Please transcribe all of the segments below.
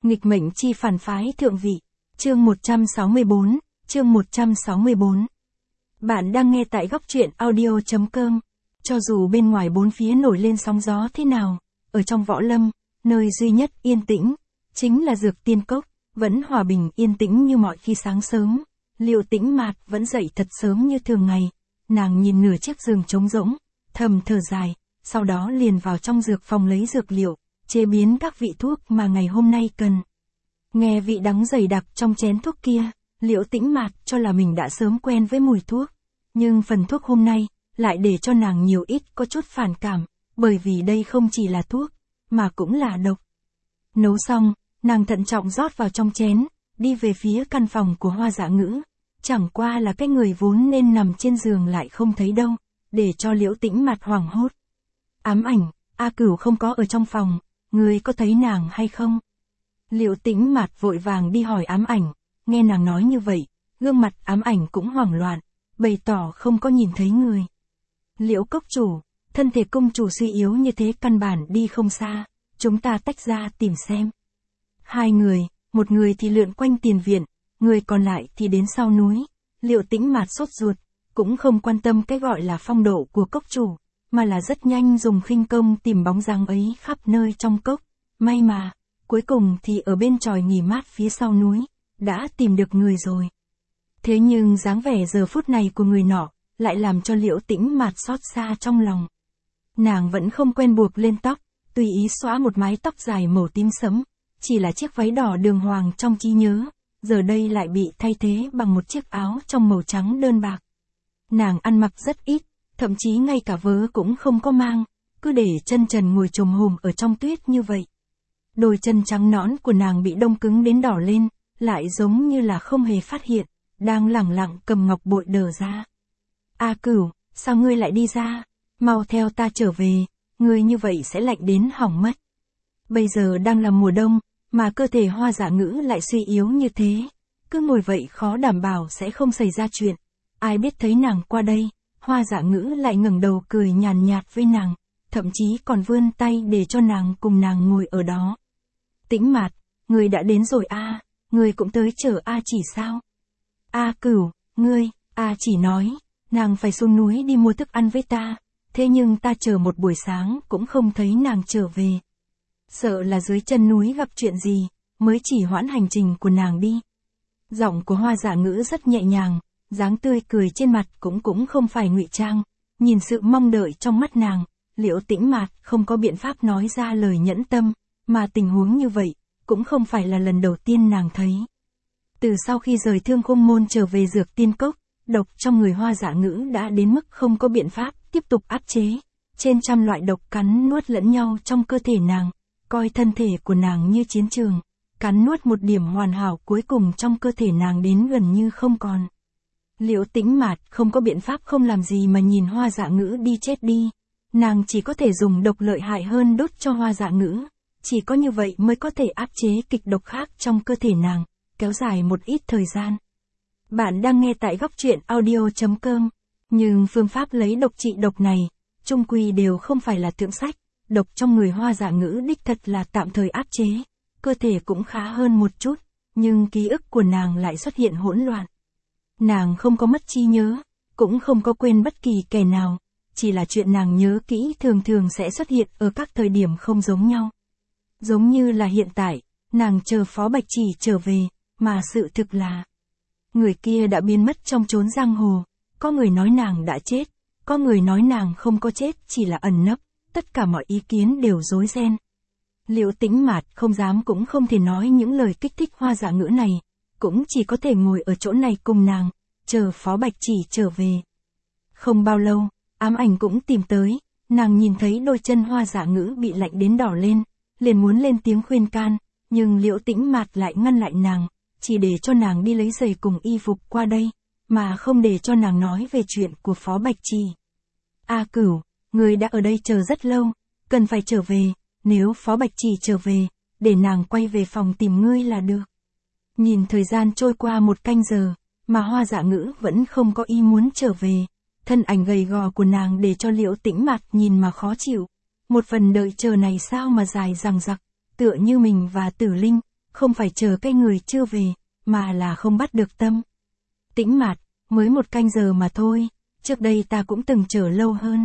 Nghịch mệnh chi phản phái thượng vị. Chương 164, chương 164. Bạn đang nghe tại góc truyện audio.com. Cho dù bên ngoài bốn phía nổi lên sóng gió thế nào, ở trong võ lâm, nơi duy nhất yên tĩnh, chính là Dược Tiên Cốc, vẫn hòa bình yên tĩnh như mọi khi sáng sớm. Liệu Tĩnh Mạt vẫn dậy thật sớm như thường ngày, nàng nhìn nửa chiếc giường trống rỗng, thầm thở dài, sau đó liền vào trong dược phòng lấy dược liệu, chế biến các vị thuốc mà ngày hôm nay cần. Nghe vị đắng dày đặc trong chén thuốc kia, Liễu Tĩnh Mạt cho là mình đã sớm quen với mùi thuốc, nhưng phần thuốc hôm nay lại để cho nàng nhiều ít có chút phản cảm, bởi vì đây không chỉ là thuốc, mà cũng là độc. Nấu xong, nàng thận trọng rót vào trong chén, đi về phía căn phòng của Hoa Dạ Ngữ. Chẳng qua là cái người vốn nên nằm trên giường lại không thấy đâu, để cho Liễu Tĩnh Mạt hoảng hốt. Ám Ảnh, A Cửu không có ở trong phòng, ngươi có thấy nàng hay không? Liễu Tĩnh Mạt vội vàng đi hỏi Ám Ảnh, nghe nàng nói như vậy, gương mặt Ám Ảnh cũng hoảng loạn, bày tỏ không có nhìn thấy người. Liễu Cốc chủ, thân thể công chủ suy yếu như thế căn bản đi không xa, chúng ta tách ra tìm xem. Hai người, một người thì lượn quanh tiền viện, người còn lại thì đến sau núi. Liễu Tĩnh Mạt sốt ruột, cũng không quan tâm cái gọi là phong độ của cốc chủ, mà là rất nhanh dùng khinh công tìm bóng dáng ấy khắp nơi trong cốc. May mà, cuối cùng thì ở bên chòi nghỉ mát phía sau núi, đã tìm được người rồi. Thế nhưng dáng vẻ giờ phút này của người nọ, lại làm cho Liễu Tĩnh Mạt xót xa trong lòng. Nàng vẫn không quen buộc lên tóc, tùy ý xõa một mái tóc dài màu tím sẫm, chỉ là chiếc váy đỏ đường hoàng trong trí nhớ, giờ đây lại bị thay thế bằng một chiếc áo trong màu trắng đơn bạc. Nàng ăn mặc rất ít, thậm chí ngay cả vớ cũng không có mang, cứ để chân trần ngồi chồm hổm ở trong tuyết như vậy. Đôi chân trắng nõn của nàng bị đông cứng đến đỏ lên, lại giống như là không hề phát hiện, đang lẳng lặng cầm ngọc bội đờ ra. A Cửu, sao ngươi lại đi ra? Mau theo ta trở về, ngươi như vậy sẽ lạnh đến hỏng mất. Bây giờ đang là mùa đông, mà cơ thể Hoa Dạ Ngữ lại suy yếu như thế, cứ ngồi vậy khó đảm bảo sẽ không xảy ra chuyện. Ai biết thấy nàng qua đây, Hoa Dạ Ngữ lại ngẩng đầu cười nhàn nhạt với nàng, thậm chí còn vươn tay để cho nàng cùng nàng ngồi ở đó. Tĩnh Mạt, ngươi đã đến rồi a, ngươi cũng tới chờ A Chỉ sao? A Cửu, ngươi, A Chỉ nói, nàng phải xuống núi đi mua thức ăn với ta, thế nhưng ta chờ một buổi sáng cũng không thấy nàng trở về. Sợ là dưới chân núi gặp chuyện gì, mới chỉ hoãn hành trình của nàng đi. Giọng của Hoa Dạ Ngữ rất nhẹ nhàng, dáng tươi cười trên mặt cũng không phải ngụy trang, nhìn sự mong đợi trong mắt nàng, Liễu Tĩnh Mạt không có biện pháp nói ra lời nhẫn tâm, mà tình huống như vậy, cũng không phải là lần đầu tiên nàng thấy. Từ sau khi rời Thương Khung Môn trở về Dược Tiên Cốc, độc trong người Hoa Dạ Ngữ đã đến mức không có biện pháp tiếp tục áp chế, trên trăm loại độc cắn nuốt lẫn nhau trong cơ thể nàng, coi thân thể của nàng như chiến trường, cắn nuốt một điểm hoàn hảo cuối cùng trong cơ thể nàng đến gần như không còn. Liễu Tĩnh Mạt không có biện pháp không làm gì mà nhìn Hoa Dạ Ngữ đi chết đi, nàng chỉ có thể dùng độc lợi hại hơn đốt cho Hoa Dạ Ngữ, chỉ có như vậy mới có thể áp chế kịch độc khác trong cơ thể nàng, kéo dài một ít thời gian. Bạn đang nghe tại góc truyện audio.com, nhưng phương pháp lấy độc trị độc này, chung quy đều không phải là thượng sách, độc trong người Hoa Dạ Ngữ đích thật là tạm thời áp chế, cơ thể cũng khá hơn một chút, nhưng ký ức của nàng lại xuất hiện hỗn loạn. Nàng không có mất trí nhớ, cũng không có quên bất kỳ kẻ nào, chỉ là chuyện nàng nhớ kỹ thường thường sẽ xuất hiện ở các thời điểm không giống nhau. Giống như là hiện tại, nàng chờ Phó Bạch Chỉ trở về, mà sự thực là người kia đã biến mất trong chốn giang hồ, có người nói nàng đã chết, có người nói nàng không có chết chỉ là ẩn nấp, tất cả mọi ý kiến đều rối ren. Liễu Tĩnh Mạt không dám cũng không thể nói những lời kích thích Hoa Dạ Ngữ này, cũng chỉ có thể ngồi ở chỗ này cùng nàng, chờ Phó Bạch Chỉ trở về. Không bao lâu, Ám Ảnh cũng tìm tới, nàng nhìn thấy đôi chân Hoa Dạ Ngữ bị lạnh đến đỏ lên, liền muốn lên tiếng khuyên can, nhưng Liễu Tĩnh Mạt lại ngăn lại nàng, chỉ để cho nàng đi lấy giày cùng y phục qua đây, mà không để cho nàng nói về chuyện của Phó Bạch Chỉ. A Cửu, ngươi đã ở đây chờ rất lâu, cần phải trở về, nếu Phó Bạch Chỉ trở về, để nàng quay về phòng tìm ngươi là được. Nhìn thời gian trôi qua 1 canh giờ, mà Hoa Dạ Ngữ vẫn không có ý muốn trở về, thân ảnh gầy gò của nàng để cho Liễu Tĩnh Mạt nhìn mà khó chịu. Một phần đợi chờ này sao mà dài dằng dặc, tựa như mình và Tử Linh, không phải chờ cái người chưa về, mà là không bắt được tâm. Tĩnh Mạt, mới 1 canh giờ mà thôi, trước đây ta cũng từng chờ lâu hơn.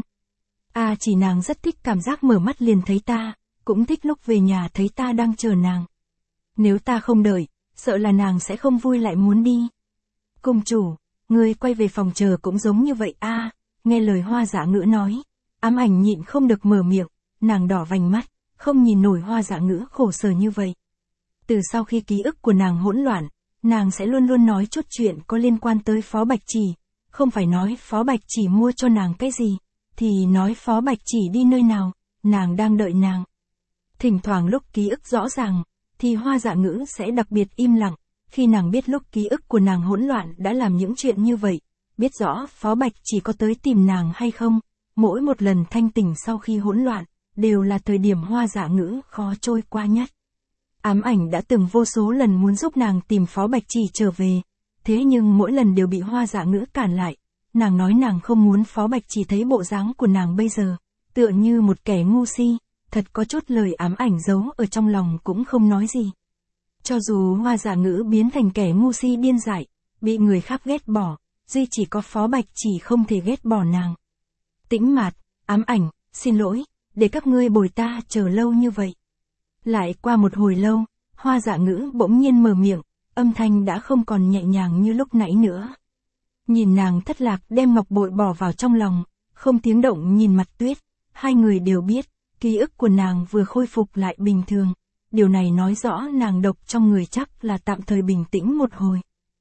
Chỉ nàng rất thích cảm giác mở mắt liền thấy ta, cũng thích lúc về nhà thấy ta đang chờ nàng. Nếu ta không đợi, sợ là nàng sẽ không vui lại muốn đi. Cung chủ, ngươi quay về phòng chờ cũng giống như vậy nghe lời Hoa Dạ Ngữ nói. Ám Ảnh nhịn không được mở miệng, nàng đỏ vành mắt, không nhìn nổi Hoa Dạ Ngữ khổ sở như vậy. Từ sau khi ký ức của nàng hỗn loạn, nàng sẽ luôn luôn nói chút chuyện có liên quan tới Phó Bạch Chỉ, không phải nói Phó Bạch Chỉ mua cho nàng cái gì, thì nói Phó Bạch Chỉ đi nơi nào, nàng đang đợi nàng. Thỉnh thoảng lúc ký ức rõ ràng, thì Hoa Dạ Ngữ sẽ đặc biệt im lặng, khi nàng biết lúc ký ức của nàng hỗn loạn đã làm những chuyện như vậy, biết rõ Phó Bạch Chỉ có tới tìm nàng hay không, mỗi một lần thanh tỉnh sau khi hỗn loạn, đều là thời điểm Hoa Dạ Ngữ khó trôi qua nhất. Ám Ảnh đã từng vô số lần muốn giúp nàng tìm Phó Bạch Chỉ trở về, thế nhưng mỗi lần đều bị Hoa Dạ Ngữ cản lại. Nàng nói nàng không muốn Phó Bạch Chỉ thấy bộ dáng của nàng bây giờ, tựa như một kẻ ngu si, thật có chút lời Ám Ảnh giấu ở trong lòng cũng không nói gì. Cho dù Hoa Dạ Ngữ biến thành kẻ ngu si điên dại, bị người khác ghét bỏ, duy chỉ có Phó Bạch Chỉ không thể ghét bỏ nàng. Tĩnh Mạt, Ám Ảnh, xin lỗi, để các ngươi bồi ta chờ lâu như vậy. Lại qua một hồi lâu, Hoa Dạ Ngữ bỗng nhiên mở miệng, âm thanh đã không còn nhẹ nhàng như lúc nãy nữa. Nhìn nàng thất lạc đem ngọc bội bỏ vào trong lòng, không tiếng động nhìn mặt Tuyết, hai người đều biết, ký ức của nàng vừa khôi phục lại bình thường. Điều này nói rõ nàng độc trong người chắc là tạm thời bình tĩnh một hồi.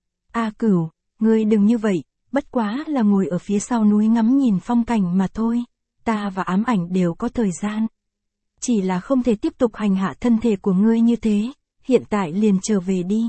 Cửu, ngươi đừng như vậy, bất quá là ngồi ở phía sau núi ngắm nhìn phong cảnh mà thôi, ta và Ám Ảnh đều có thời gian. Chỉ là không thể tiếp tục hành hạ thân thể của ngươi như thế, hiện tại liền trở về đi.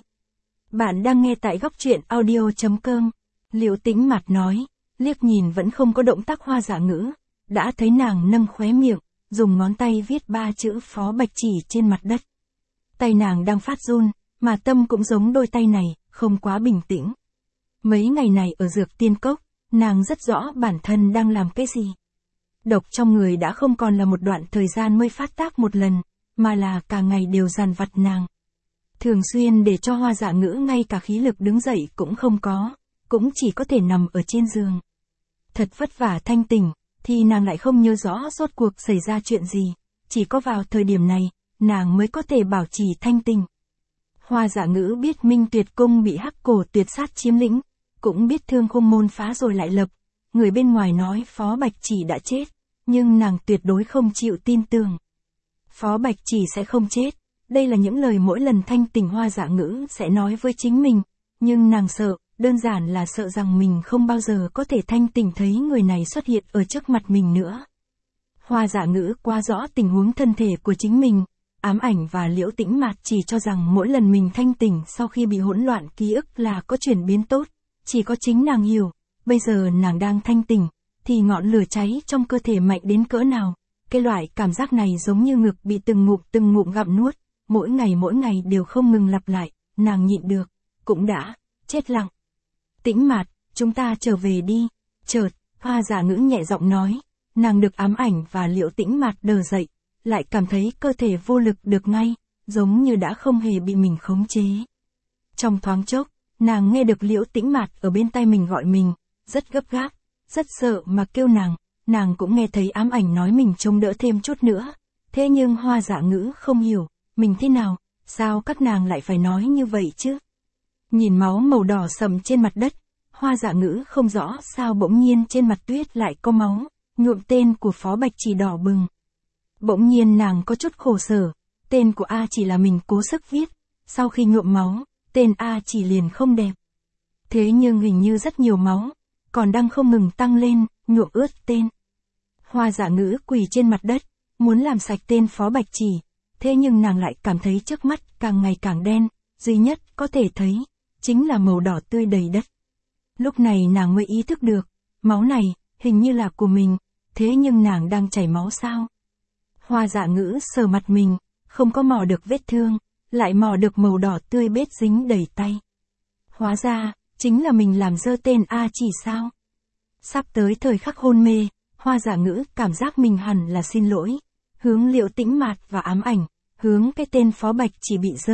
Bạn đang nghe tại góc truyện audio.com. Liễu Tĩnh Mạt nói, liếc nhìn vẫn không có động tác Hoa Dạ Ngữ, đã thấy nàng nâng khóe miệng, dùng ngón tay viết 3 chữ Phó Bạch Chỉ trên mặt đất. Tay nàng đang phát run, mà tâm cũng giống đôi tay này, không quá bình tĩnh. Mấy ngày này ở Dược Tiên Cốc, nàng rất rõ bản thân đang làm cái gì. Độc trong người đã không còn là một đoạn thời gian mới phát tác một lần, mà là cả ngày đều dằn vặt nàng. Thường xuyên để cho Hoa Dạ Ngữ ngay cả khí lực đứng dậy cũng không có, cũng chỉ có thể nằm ở trên giường. Thật vất vả thanh tỉnh, thì nàng lại không nhớ rõ rốt cuộc xảy ra chuyện gì, chỉ có vào thời điểm này, nàng mới có thể bảo trì thanh tỉnh. Hoa Dạ Ngữ biết Minh Tuyệt Cung bị Hắc Cổ Tuyệt Sát chiếm lĩnh, cũng biết Thương Khung Môn phá rồi lại lập, người bên ngoài nói Phó Bạch Chỉ đã chết, nhưng nàng tuyệt đối không chịu tin tưởng. Phó Bạch Chỉ sẽ không chết, đây là những lời mỗi lần thanh tỉnh Hoa Dạ Ngữ sẽ nói với chính mình, nhưng nàng sợ, đơn giản là sợ rằng mình không bao giờ có thể thanh tỉnh thấy người này xuất hiện ở trước mặt mình nữa. Hoa Dạ Ngữ quá rõ tình huống thân thể của chính mình, Ám Ảnh và Liễu Tĩnh Mạt chỉ cho rằng mỗi lần mình thanh tỉnh sau khi bị hỗn loạn ký ức là có chuyển biến tốt, chỉ có chính nàng hiểu, bây giờ nàng đang thanh tỉnh, thì ngọn lửa cháy trong cơ thể mạnh đến cỡ nào, cái loại cảm giác này giống như ngực bị từng ngụm gặm nuốt, mỗi ngày đều không ngừng lặp lại, nàng nhịn được, cũng đã, chết lặng. Tĩnh Mạt, chúng ta trở về đi. Chợt, Hoa Dạ Ngữ nhẹ giọng nói, nàng được Ám Ảnh và Liễu Tĩnh Mạt đờ dậy, lại cảm thấy cơ thể vô lực được ngay, giống như đã không hề bị mình khống chế. Trong thoáng chốc, nàng nghe được Liễu Tĩnh Mạt ở bên tai mình gọi mình, rất gấp gáp, rất sợ mà kêu nàng cũng nghe thấy Ám Ảnh nói mình trông đỡ thêm chút nữa, thế nhưng Hoa Dạ Ngữ không hiểu, mình thế nào, sao các nàng lại phải nói như vậy chứ? Nhìn máu màu đỏ sậm trên mặt đất, Hoa Dạ Ngữ không rõ sao bỗng nhiên trên mặt Tuyết lại có máu, nhuộm tên của Phó Bạch Chỉ đỏ bừng. Bỗng nhiên nàng có chút khổ sở, tên của A Chỉ là mình cố sức viết, sau khi nhuộm máu, tên A Chỉ liền không đẹp. Thế nhưng hình như rất nhiều máu, còn đang không ngừng tăng lên, nhuộm ướt tên. Hoa Dạ Ngữ quỳ trên mặt đất, muốn làm sạch tên Phó Bạch Chỉ, thế nhưng nàng lại cảm thấy trước mắt càng ngày càng đen, duy nhất có thể thấy, chính là màu đỏ tươi đầy đất. Lúc này nàng mới ý thức được, máu này, hình như là của mình, thế nhưng nàng đang chảy máu sao? Hoa Dạ Ngữ sờ mặt mình, không có mò được vết thương, lại mò được màu đỏ tươi bết dính đầy tay. Hóa ra, chính là mình làm dơ tên A Chỉ sao? Sắp tới thời khắc hôn mê, Hoa Dạ Ngữ cảm giác mình hẳn là xin lỗi, hướng Liễu Tĩnh Mạt và Ám Ảnh, hướng cái tên Phó Bạch Chỉ bị dơ,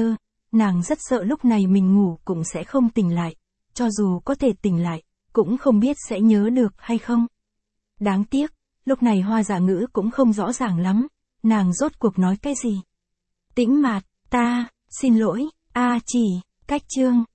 nàng rất sợ lúc này mình ngủ cũng sẽ không tỉnh lại, cho dù có thể tỉnh lại, cũng không biết sẽ nhớ được hay không. Đáng tiếc, lúc này Hoa Dạ Ngữ cũng không rõ ràng lắm, nàng rốt cuộc nói cái gì. Tĩnh Mạt, ta, xin lỗi, chỉ, cách chương.